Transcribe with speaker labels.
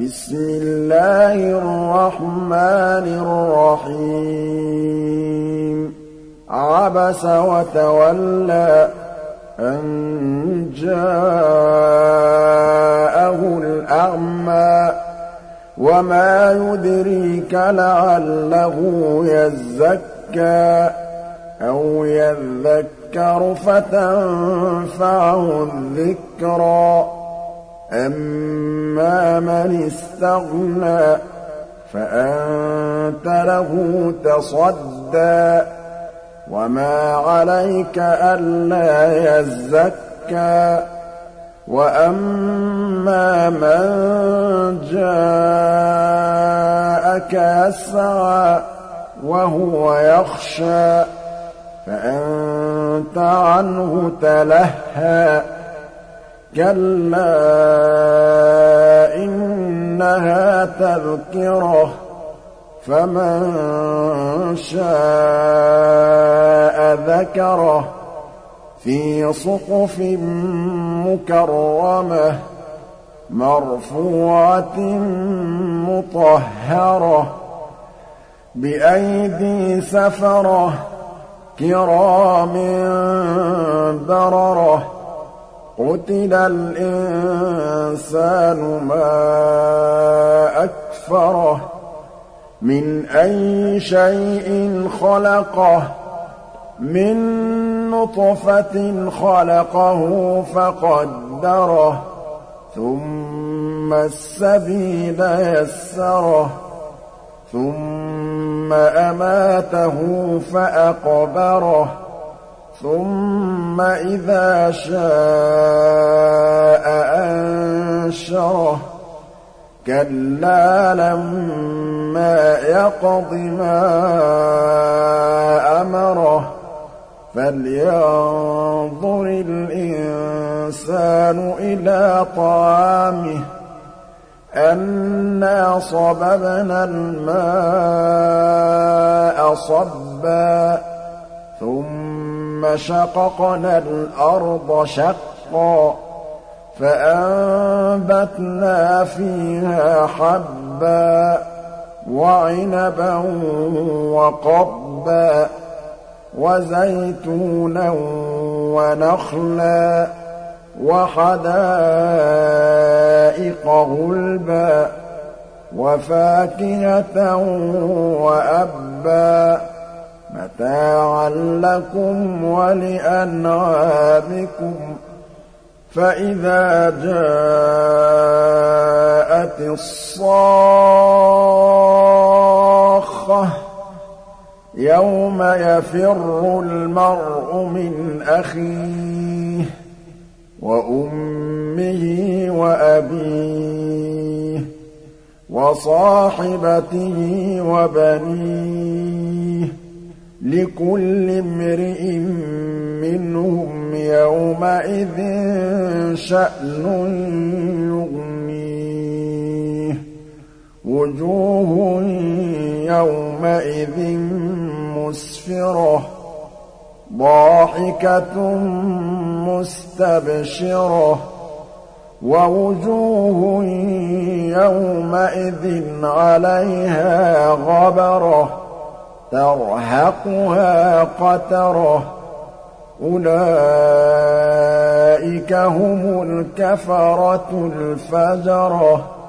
Speaker 1: بسم الله الرحمن الرحيم عبس وتولى أن جاءه الأعمى وما يدريك لعله يزكى أو يذكر فتنفعه الذكرى أما من استغنى فأنت له تصدى وما عليك ألا يزكى وأما من جاءك يسعى وهو يخشى فأنت عنه تلهى كلا إنها تذكرة فمن شاء ذكره في صحف مكرمة مرفوعة مطهرة بأيدي سفرة كرام بررة قتل الإنسان ما أكفره من أي شيء خلقه من نطفة خلقه فقدره ثم السبيل يسره ثم أماته فأقبره ثم إذا شاء أنشره كلا لما يقض ما أمره فلينظر الإنسان إلى طعامه أنا صببنا الماء صبا ثم شققنا الأرض شقا فأنبتنا فيها حبا وعنبا وقضبا وزيتونا ونخلا وحدائق غلبا وفاكهة وأبا متاعا لكم ولأنعامكم فإذا جاءت الصاخة يوم يفر المرء من أخيه وأمه وأبيه وصاحبته وبنيه لكل امرئ منهم يومئذ شأن يغنيه وجوه يومئذ مسفرة ضاحكة مستبشرة ووجوه يومئذ عليها غبرة ترهقها قترة أولئك هم الكفرة الفجرة